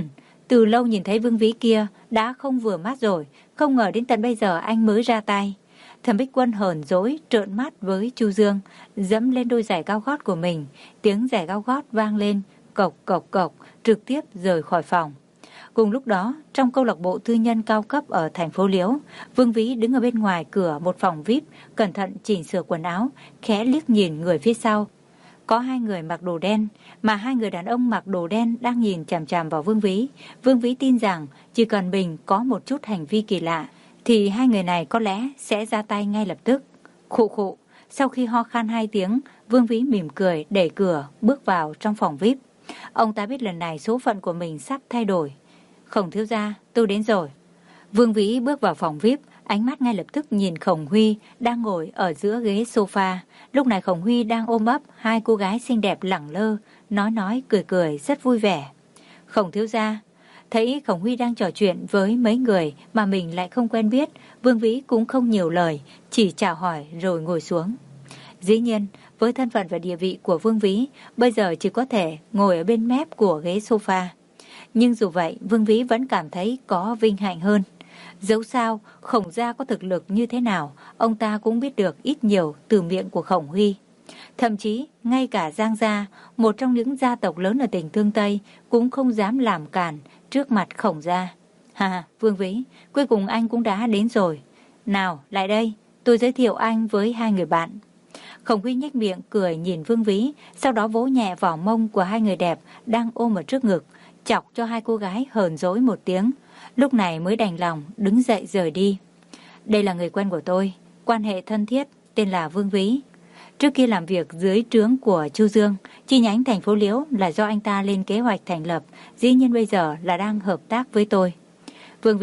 từ lâu nhìn thấy Vương Vĩ kia đã không vừa mắt rồi, không ngờ đến tận bây giờ anh mới ra tay. Thẩm Bích Quân hờn dỗi trợn mắt với Chu Dương, dẫm lên đôi giày cao gót của mình, tiếng giày cao gót vang lên cộc cộc cộc, trực tiếp rời khỏi phòng. Cùng lúc đó, trong câu lạc bộ tư nhân cao cấp ở thành phố Liễu, Vương Vĩ đứng ở bên ngoài cửa một phòng vi ai pi, cẩn thận chỉnh sửa quần áo, khẽ liếc nhìn người phía sau. Có hai người mặc đồ đen, mà hai người đàn ông mặc đồ đen đang nhìn chằm chằm vào Vương Vĩ. Vương Vĩ tin rằng chỉ cần mình có một chút hành vi kỳ lạ, thì hai người này có lẽ sẽ ra tay ngay lập tức. Khụ khụ, sau khi ho khan hai tiếng, Vương Vĩ mỉm cười đẩy cửa bước vào trong phòng vi ai pi. Ông ta biết lần này số phận của mình sắp thay đổi. Khổng thiếu gia, tôi đến rồi. Vương Vĩ bước vào phòng vi ai pi, ánh mắt ngay lập tức nhìn Khổng Huy đang ngồi ở giữa ghế sofa. Lúc này Khổng Huy đang ôm ấp hai cô gái xinh đẹp lẳng lơ, nói nói cười cười rất vui vẻ. Khổng thiếu gia, thấy Khổng Huy đang trò chuyện với mấy người mà mình lại không quen biết, Vương Vĩ cũng không nhiều lời, chỉ chào hỏi rồi ngồi xuống. Dĩ nhiên, với thân phận và địa vị của Vương Vĩ, bây giờ chỉ có thể ngồi ở bên mép của ghế sofa. Nhưng dù vậy, Vương Vĩ vẫn cảm thấy có vinh hạnh hơn. Dẫu sao, Khổng gia có thực lực như thế nào, ông ta cũng biết được ít nhiều từ miệng của Khổng Huy. Thậm chí, ngay cả Giang gia, một trong những gia tộc lớn ở tỉnh Thương Tây, cũng không dám làm cản trước mặt Khổng gia. Hà, Vương Vĩ, cuối cùng anh cũng đã đến rồi. Nào, lại đây, tôi giới thiệu anh với hai người bạn. Khổng Huy nhếch miệng cười nhìn Vương Vĩ, sau đó vỗ nhẹ vào mông của hai người đẹp đang ôm ở trước ngực, chọc cho hai cô gái hờn dỗi một tiếng. Lúc này mới đành lòng đứng dậy rời đi. Đây là người quen của tôi, quan hệ thân thiết, tên là Vương Vĩ. Trước kia làm việc dưới trướng của Chu Dương, chi nhánh thành phố Liễu là do anh ta lên kế hoạch thành lập, dĩ nhiên bây giờ là đang hợp tác với tôi. Vương Vĩ,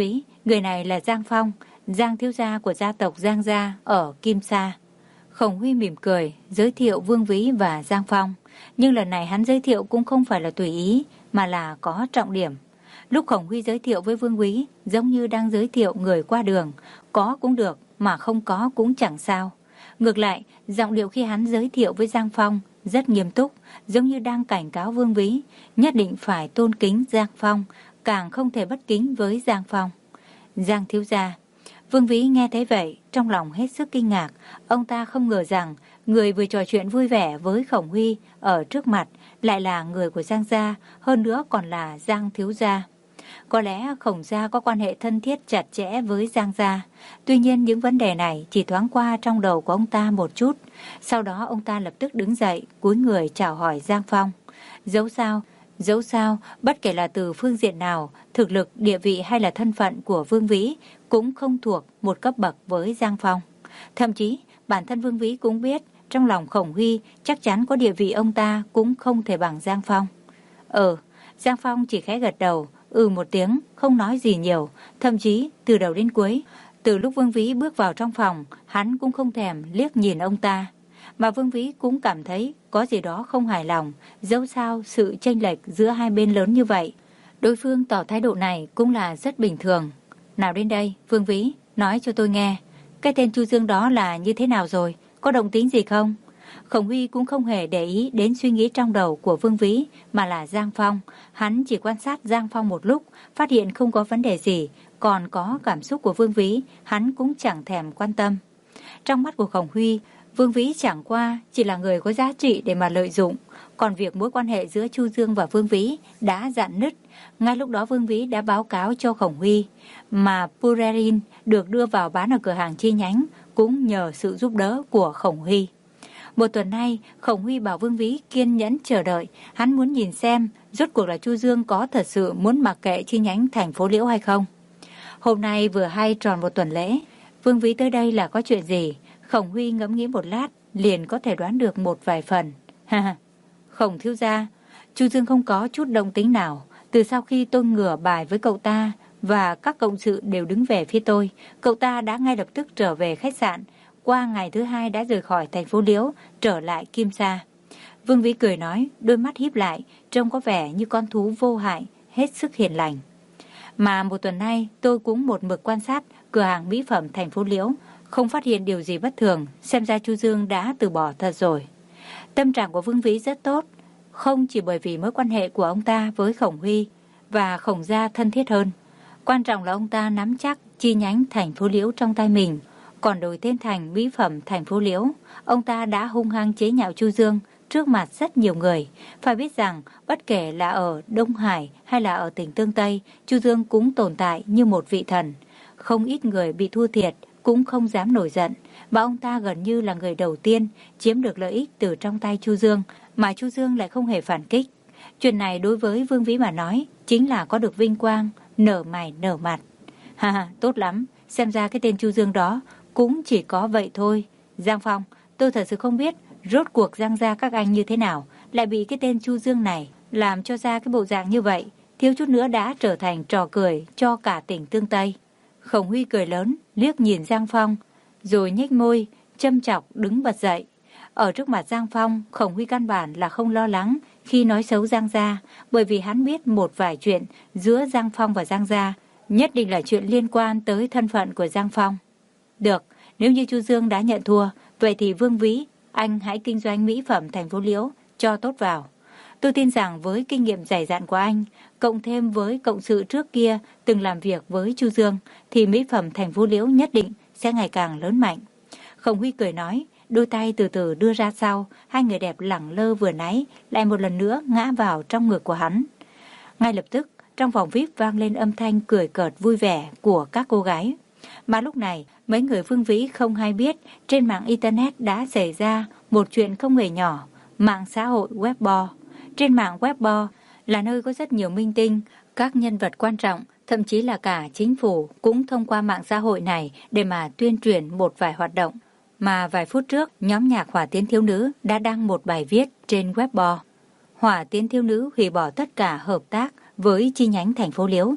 Người này là Giang Phong, Giang thiếu gia của gia tộc Giang gia ở Kim Sa. Khổng Huy mỉm cười, giới thiệu Vương Vĩ và Giang Phong. Nhưng lần này hắn giới thiệu cũng không phải là tùy ý, mà là có trọng điểm. Lúc Khổng Huy giới thiệu với Vương Vĩ, giống như đang giới thiệu người qua đường, có cũng được, mà không có cũng chẳng sao. Ngược lại, giọng điệu khi hắn giới thiệu với Giang Phong rất nghiêm túc, giống như đang cảnh cáo Vương Vĩ, nhất định phải tôn kính Giang Phong, càng không thể bất kính với Giang Phong. Giang thiếu gia. Vương Vĩ nghe thấy vậy, trong lòng hết sức kinh ngạc. Ông ta không ngờ rằng người vừa trò chuyện vui vẻ với Khổng Huy ở trước mặt lại là người của Giang gia, hơn nữa còn là Giang thiếu gia. Có lẽ Khổng gia có quan hệ thân thiết chặt chẽ với Giang gia. Tuy nhiên những vấn đề này chỉ thoáng qua trong đầu của ông ta một chút. Sau đó ông ta lập tức đứng dậy, cúi người chào hỏi Giang Phong. Dẫu sao, dẫu sao, bất kể là từ phương diện nào, thực lực, địa vị hay là thân phận của Vương Vĩ cũng không thuộc một cấp bậc với Giang Phong. Thậm chí, bản thân Vương Vĩ cũng biết trong lòng Khổng Huy chắc chắn có địa vị ông ta cũng không thể bằng Giang Phong. Ừ, Giang Phong chỉ khẽ gật đầu, ừ một tiếng, không nói gì nhiều, thậm chí từ đầu đến cuối, từ lúc Vương Vĩ bước vào trong phòng, hắn cũng không thèm liếc nhìn ông ta. Mà Vương Vĩ cũng cảm thấy có gì đó không hài lòng, dẫu sao sự chênh lệch giữa hai bên lớn như vậy. Đối phương tỏ thái độ này cũng là rất bình thường. Nào đến đây, Vương Vĩ, nói cho tôi nghe, cái tên Chu Dương đó là như thế nào rồi, có động tĩnh gì không? Khổng Huy cũng không hề để ý đến suy nghĩ trong đầu của Vương Vĩ, mà là Giang Phong. Hắn chỉ quan sát Giang Phong một lúc, phát hiện không có vấn đề gì, còn có cảm xúc của Vương Vĩ, hắn cũng chẳng thèm quan tâm. Trong mắt của Khổng Huy, Vương Vĩ chẳng qua chỉ là người có giá trị để mà lợi dụng, còn việc mối quan hệ giữa Chu Dương và Vương Vĩ đã rạn nứt. Ngay lúc đó Vương Vĩ đã báo cáo cho Khổng Huy, mà Purerin được đưa vào bán ở cửa hàng chi nhánh cũng nhờ sự giúp đỡ của Khổng Huy. Một tuần nay, Khổng Huy bảo Vương Vĩ kiên nhẫn chờ đợi, hắn muốn nhìn xem rốt cuộc là Chu Dương có thật sự muốn mặc kệ chi nhánh thành phố Liễu hay không. Hôm nay vừa hay tròn một tuần lễ, Vương Vĩ tới đây là có chuyện gì? Khổng Huy ngẫm nghĩ một lát, liền có thể đoán được một vài phần. Ha, Khổng thiếu gia, Chu Dương không có chút động tính nào. Từ sau khi tôi ngửa bài với cậu ta và các cộng sự đều đứng về phía tôi, cậu ta đã ngay lập tức trở về khách sạn. Qua ngày thứ hai đã rời khỏi thành phố Liễu, trở lại Kim Sa. Vương Vĩ cười nói, đôi mắt híp lại, trông có vẻ như con thú vô hại, hết sức hiền lành. Mà một tuần nay tôi cũng một mực quan sát cửa hàng mỹ phẩm thành phố Liễu, không phát hiện điều gì bất thường, xem ra Chu Dương đã từ bỏ thật rồi. Tâm trạng của Vương Vĩ rất tốt, không chỉ bởi vì mối quan hệ của ông ta với Khổng Huy và Khổng gia thân thiết hơn. Quan trọng là ông ta nắm chắc chi nhánh thành phố Liễu trong tay mình, còn đổi tên thành mỹ phẩm thành phố Liễu. Ông ta đã hung hăng chế nhạo Chu Dương trước mặt rất nhiều người. Phải biết rằng bất kể là ở Đông Hải hay là ở tỉnh Tương Tây, Chu Dương cũng tồn tại như một vị thần. Không ít người bị thua thiệt cũng không dám nổi giận, mà ông ta gần như là người đầu tiên chiếm được lợi ích từ trong tay Chu Dương, mà Chu Dương lại không hề phản kích. Chuyện này đối với Vương Vĩ mà nói chính là có được vinh quang, nở mày nở mặt. Ha ha, tốt lắm, xem ra cái tên Chu Dương đó cũng chỉ có vậy thôi. Giang Phong, tôi thật sự không biết rốt cuộc Giang gia các anh như thế nào, lại bị cái tên Chu Dương này làm cho ra cái bộ dạng như vậy, thiếu chút nữa đã trở thành trò cười cho cả tỉnh Tương Tây. Khổng Huy cười lớn, liếc nhìn Giang Phong, rồi nhếch môi, châm chọc đứng bật dậy. Ở trước mặt Giang Phong, Khổng Huy căn bản là không lo lắng khi nói xấu Giang gia, bởi vì hắn biết một vài chuyện giữa Giang Phong và Giang gia, nhất định là chuyện liên quan tới thân phận của Giang Phong. Được, nếu như Chu Dương đã nhận thua, vậy thì Vương Vĩ, anh hãy kinh doanh mỹ phẩm thành phố Liễu cho tốt vào. Tôi tin rằng với kinh nghiệm dày dạn của anh, cộng thêm với cộng sự trước kia từng làm việc với Chu Dương, thì mỹ phẩm thành phố Liễu nhất định sẽ ngày càng lớn mạnh. Khổng Huy cười nói, đôi tay từ từ đưa ra sau, hai người đẹp lẳng lơ vừa nãy lại một lần nữa ngã vào trong ngực của hắn. Ngay lập tức, trong phòng vi ai pi vang lên âm thanh cười cợt vui vẻ của các cô gái. Mà lúc này, mấy người Vương Vĩ không hay biết trên mạng Internet đã xảy ra một chuyện không hề nhỏ, mạng xã hội Weibo. Trên mạng Weibo là nơi có rất nhiều minh tinh, các nhân vật quan trọng, thậm chí là cả chính phủ cũng thông qua mạng xã hội này để mà tuyên truyền một vài hoạt động. Mà vài phút trước, nhóm nhạc Hỏa Tiến Thiếu Nữ đã đăng một bài viết trên Weibo. Hỏa Tiến Thiếu Nữ hủy bỏ tất cả hợp tác với chi nhánh thành phố Liễu.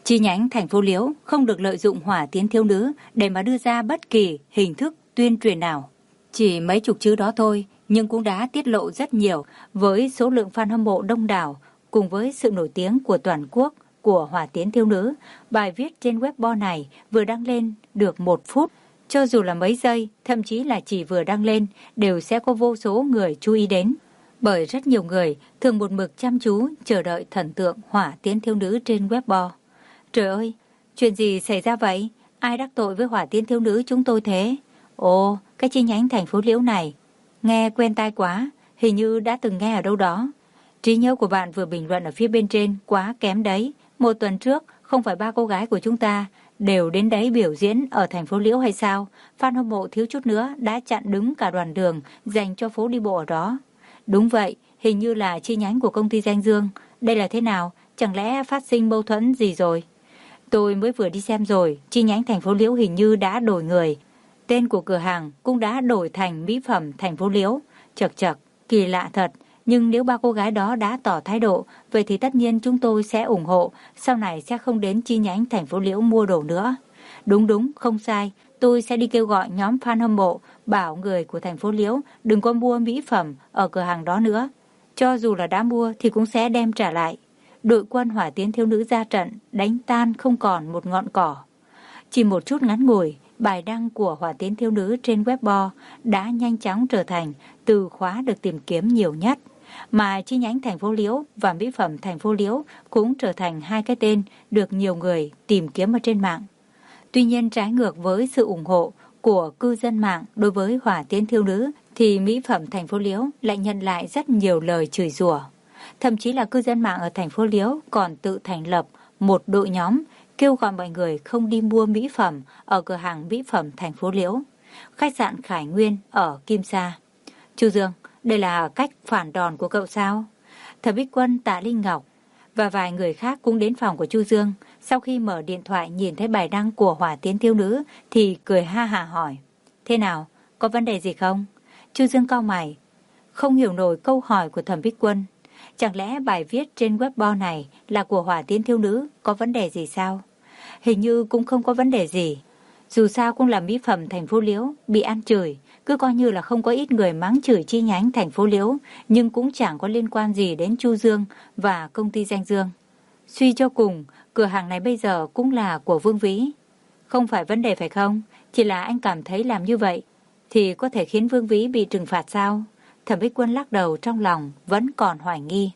Chi nhánh thành phố Liễu không được lợi dụng hỏa tiến thiếu nữ để mà đưa ra bất kỳ hình thức tuyên truyền nào. Chỉ mấy chục chữ đó thôi, nhưng cũng đã tiết lộ rất nhiều với số lượng fan hâm mộ đông đảo cùng với sự nổi tiếng của toàn quốc của hỏa tiến thiếu nữ. Bài viết trên Weibo này vừa đăng lên được một phút, cho dù là mấy giây, thậm chí là chỉ vừa đăng lên, đều sẽ có vô số người chú ý đến. Bởi rất nhiều người thường một mực chăm chú chờ đợi thần tượng hỏa tiến thiếu nữ trên Weibo. Trời ơi, chuyện gì xảy ra vậy? Ai đắc tội với hỏa tiến thiếu nữ chúng tôi thế? Ồ, cái chi nhánh thành phố Liễu này, nghe quen tai quá, hình như đã từng nghe ở đâu đó. Trí nhớ của bạn vừa bình luận ở phía bên trên quá kém đấy. Một tuần trước, không phải ba cô gái của chúng ta đều đến đấy biểu diễn ở thành phố Liễu hay sao? Fan hâm mộ thiếu chút nữa đã chặn đứng cả đoàn đường dành cho phố đi bộ ở đó. Đúng vậy, hình như là chi nhánh của công ty Danh Dương. Đây là thế nào? Chẳng lẽ phát sinh mâu thuẫn gì rồi? Tôi mới vừa đi xem rồi, chi nhánh thành phố Liễu hình như đã đổi người. Tên của cửa hàng cũng đã đổi thành mỹ phẩm thành phố Liễu. Chật chật, kỳ lạ thật. Nhưng nếu ba cô gái đó đã tỏ thái độ, vậy thì tất nhiên chúng tôi sẽ ủng hộ, sau này sẽ không đến chi nhánh thành phố Liễu mua đồ nữa. Đúng đúng, không sai, tôi sẽ đi kêu gọi nhóm fan hâm mộ, bảo người của thành phố Liễu đừng có mua mỹ phẩm ở cửa hàng đó nữa. Cho dù là đã mua thì cũng sẽ đem trả lại. Đội quân hỏa tiến thiếu nữ ra trận, đánh tan không còn một ngọn cỏ. Chỉ một chút ngắn ngủi, bài đăng của hỏa tiến thiếu nữ trên Weibo đã nhanh chóng trở thành từ khóa được tìm kiếm nhiều nhất. Mà chi nhánh thành phố Liễu và mỹ phẩm thành phố Liễu cũng trở thành hai cái tên được nhiều người tìm kiếm ở trên mạng. Tuy nhiên trái ngược với sự ủng hộ của cư dân mạng đối với hỏa tiến thiếu nữ thì mỹ phẩm thành phố Liễu lại nhận lại rất nhiều lời chửi rủa. Thậm chí là cư dân mạng ở thành phố Liễu còn tự thành lập một đội nhóm kêu gọi mọi người không đi mua mỹ phẩm ở cửa hàng mỹ phẩm thành phố Liễu, khách sạn Khải Nguyên ở Kim Sa. Chu Dương, đây là cách phản đòn của cậu sao? Thẩm Bích Quân, Tạ Linh Ngọc và vài người khác cũng đến phòng của Chu Dương. Sau khi mở điện thoại nhìn thấy bài đăng của hỏa tiến thiếu nữ thì cười ha hả hỏi. Thế nào? Có vấn đề gì không? Chu Dương cau mày, không hiểu nổi câu hỏi của Thẩm Bích Quân. Chẳng lẽ bài viết trên Weibo này là của hỏa tiến thiếu nữ, có vấn đề gì sao? Hình như cũng không có vấn đề gì. Dù sao cũng là mỹ phẩm thành phố Liễu bị ăn chửi, cứ coi như là không có ít người mắng chửi chi nhánh thành phố Liễu, nhưng cũng chẳng có liên quan gì đến Chu Dương và công ty Danh Dương. Suy cho cùng, cửa hàng này bây giờ cũng là của Vương Vĩ. Không phải vấn đề phải không? Chỉ là anh cảm thấy làm như vậy thì có thể khiến Vương Vĩ bị trừng phạt sao? Thẩm Bích Quân lắc đầu, trong lòng vẫn còn hoài nghi.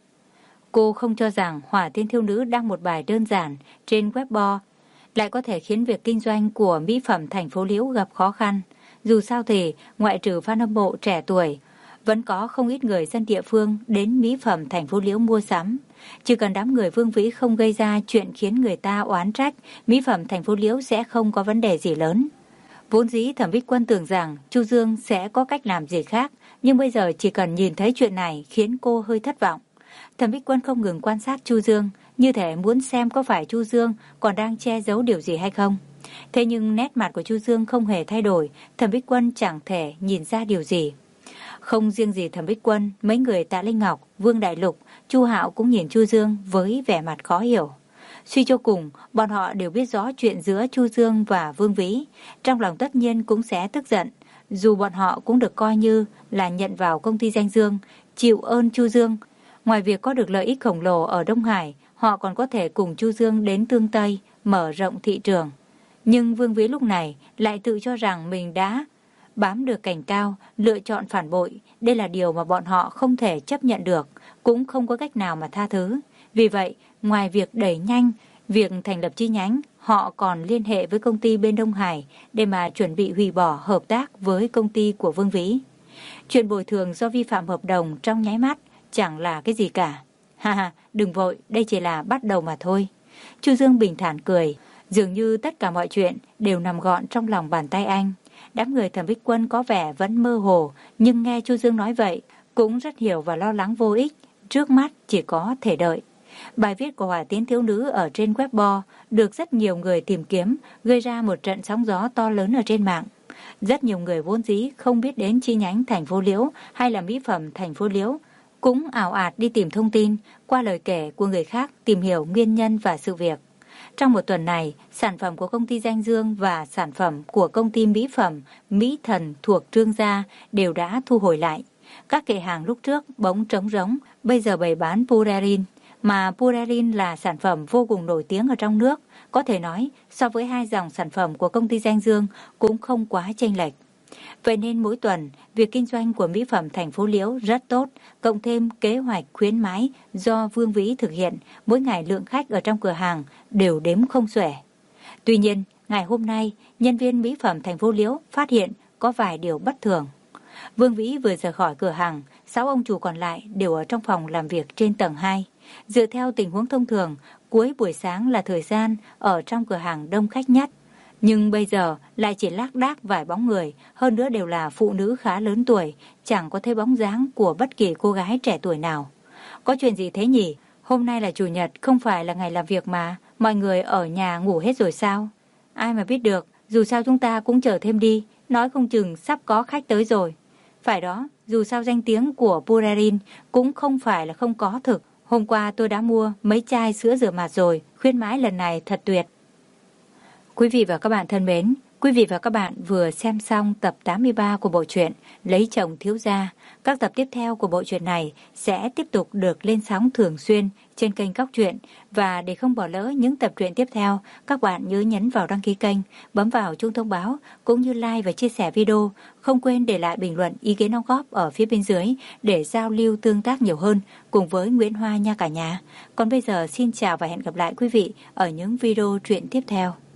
Cô không cho rằng hỏa tiến thiếu nữ đăng một bài đơn giản trên Weibo lại có thể khiến việc kinh doanh của mỹ phẩm thành phố Liễu gặp khó khăn. Dù sao thì, ngoại trừ fan hâm mộ trẻ tuổi, vẫn có không ít người dân địa phương đến mỹ phẩm thành phố Liễu mua sắm. Chỉ cần đám người Vương Vĩ không gây ra chuyện khiến người ta oán trách, mỹ phẩm thành phố Liễu sẽ không có vấn đề gì lớn. Vốn dĩ Thẩm Bích Quân tưởng rằng Chu Dương sẽ có cách làm gì khác, nhưng bây giờ chỉ cần nhìn thấy chuyện này khiến cô hơi thất vọng. Thẩm Bích Quân không ngừng quan sát Chu Dương, như thể muốn xem có phải Chu Dương còn đang che giấu điều gì hay không. Thế nhưng nét mặt của Chu Dương không hề thay đổi, Thẩm Bích Quân chẳng thể nhìn ra điều gì. Không riêng gì Thẩm Bích Quân, mấy người Tạ Linh Ngọc, Vương Đại Lục, Chu Hạo cũng nhìn Chu Dương với vẻ mặt khó hiểu. Suy cho cùng, bọn họ đều biết rõ chuyện giữa Chu Dương và Vương Vĩ, trong lòng tất nhiên cũng sẽ tức giận. Dù bọn họ cũng được coi như là nhận vào công ty Danh Dương, chịu ơn Chu Dương. Ngoài việc có được lợi ích khổng lồ ở Đông Hải, họ còn có thể cùng Chu Dương đến Tương Tây, mở rộng thị trường. Nhưng Vương Vĩ lúc này lại tự cho rằng mình đã bám được cành cao, lựa chọn phản bội. Đây là điều mà bọn họ không thể chấp nhận được, cũng không có cách nào mà tha thứ. Vì vậy, ngoài việc đẩy nhanh việc thành lập chi nhánh, họ còn liên hệ với công ty bên Đông Hải để mà chuẩn bị hủy bỏ hợp tác với công ty của Vương Vĩ. Chuyện bồi thường do vi phạm hợp đồng trong nháy mắt chẳng là cái gì cả. Ha ha, đừng vội, đây chỉ là bắt đầu mà thôi. Chu Dương bình thản cười, dường như tất cả mọi chuyện đều nằm gọn trong lòng bàn tay anh. Đám người Thẩm Bích Quân có vẻ vẫn mơ hồ, nhưng nghe Chu Dương nói vậy cũng rất hiểu và lo lắng vô ích. Trước mắt chỉ có thể đợi. Bài viết của hỏa tiến thiếu nữ ở trên Weibo được rất nhiều người tìm kiếm, gây ra một trận sóng gió to lớn ở trên mạng. Rất nhiều người vốn dĩ không biết đến chi nhánh thành phố Liễu hay là mỹ phẩm thành phố Liễu cũng ào ạt đi tìm thông tin, qua lời kể của người khác tìm hiểu nguyên nhân và sự việc. Trong một tuần này, sản phẩm của công ty Danh Dương và sản phẩm của công ty mỹ phẩm Mỹ Thần thuộc Trương Gia đều đã thu hồi lại. Các kệ hàng lúc trước bỗng trống rỗng, bây giờ bày bán Purelin, mà Purelin là sản phẩm vô cùng nổi tiếng ở trong nước. Có thể nói, so với hai dòng sản phẩm của công ty Danh Dương cũng không quá chênh lệch. Vậy nên mỗi tuần, việc kinh doanh của mỹ phẩm thành phố Liễu rất tốt, cộng thêm kế hoạch khuyến mãi do Vương Vĩ thực hiện, mỗi ngày lượng khách ở trong cửa hàng đều đếm không xuể. Tuy nhiên, ngày hôm nay, nhân viên mỹ phẩm thành phố Liễu phát hiện có vài điều bất thường. Vương Vĩ vừa rời khỏi cửa hàng, sáu ông chủ còn lại đều ở trong phòng làm việc trên tầng hai. Dựa theo tình huống thông thường, cuối buổi sáng là thời gian ở trong cửa hàng đông khách nhất. Nhưng bây giờ lại chỉ lác đác vài bóng người, hơn nữa đều là phụ nữ khá lớn tuổi, chẳng có thấy bóng dáng của bất kỳ cô gái trẻ tuổi nào. Có chuyện gì thế nhỉ? Hôm nay là chủ nhật, không phải là ngày làm việc mà, mọi người ở nhà ngủ hết rồi sao? Ai mà biết được, dù sao chúng ta cũng chờ thêm đi, nói không chừng sắp có khách tới rồi. Phải đó, dù sao danh tiếng của Purelin cũng không phải là không có thực. Hôm qua tôi đã mua mấy chai sữa rửa mặt rồi, khuyến mãi lần này thật tuyệt. Quý vị và các bạn thân mến, quý vị và các bạn vừa xem xong tập tám mươi ba của bộ truyện Lấy Chồng Thiếu Gia. Các tập tiếp theo của bộ truyện này sẽ tiếp tục được lên sóng thường xuyên trên kênh Cóc Truyện. Và để không bỏ lỡ những tập truyện tiếp theo, các bạn nhớ nhấn vào đăng ký kênh, bấm vào chuông thông báo, cũng như like và chia sẻ video. Không quên để lại bình luận ý kiến đóng góp ở phía bên dưới để giao lưu tương tác nhiều hơn cùng với Nguyễn Hoa nha cả nhà. Còn bây giờ xin chào và hẹn gặp lại quý vị ở những video truyện tiếp theo.